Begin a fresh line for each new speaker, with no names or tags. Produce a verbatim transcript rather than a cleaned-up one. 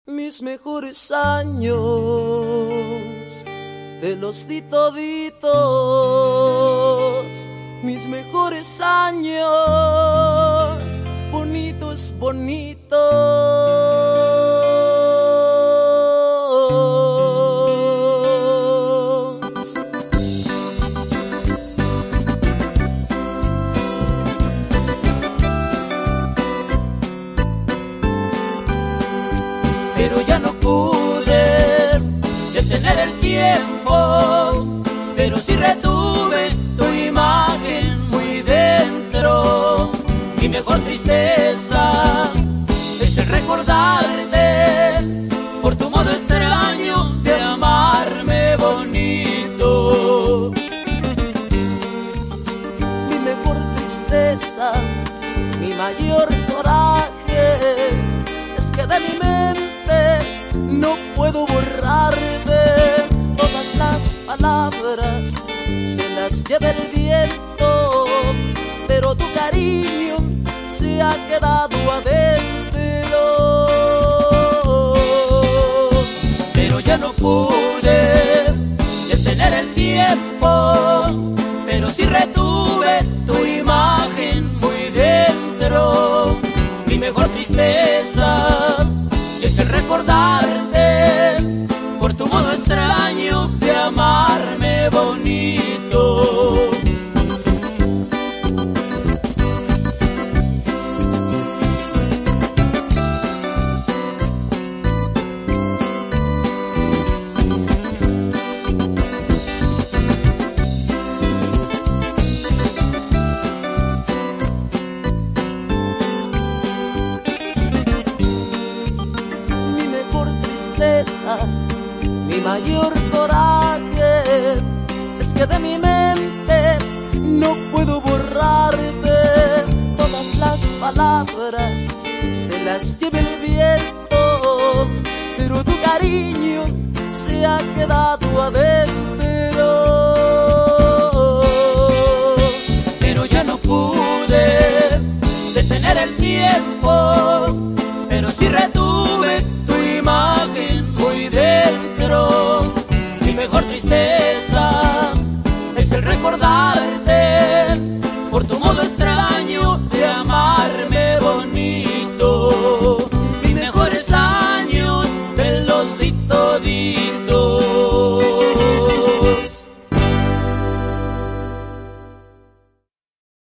Mis mejores años te los di toditos, mis mejores años, bonito es bonito. Pero ya no pude detener el tiempo, pero sí retuve tu imagen muy dentro. Mi mejor tristeza es el recordarte por tu modo extraño de amarme bonito. Mi mejor tristeza, mi mayor coraje, es que de mi mente no puedo borrarte. Todas las palabras se las lleva el viento, pero tu cariño se ha quedado adentro. Pero ya no pude detener el tiempo, pero sí retuve tu imagen muy dentro. Mi mejor tristeza es el recordarte por tu modo extraño de amarme bonito. Mi mayor coraje es que de mi mente no puedo borrarte. Todas las palabras se las lleva el viento, pero tu cariño se ha quedado adentro. Pero ya no pude detener el tiempo, pero sí retuve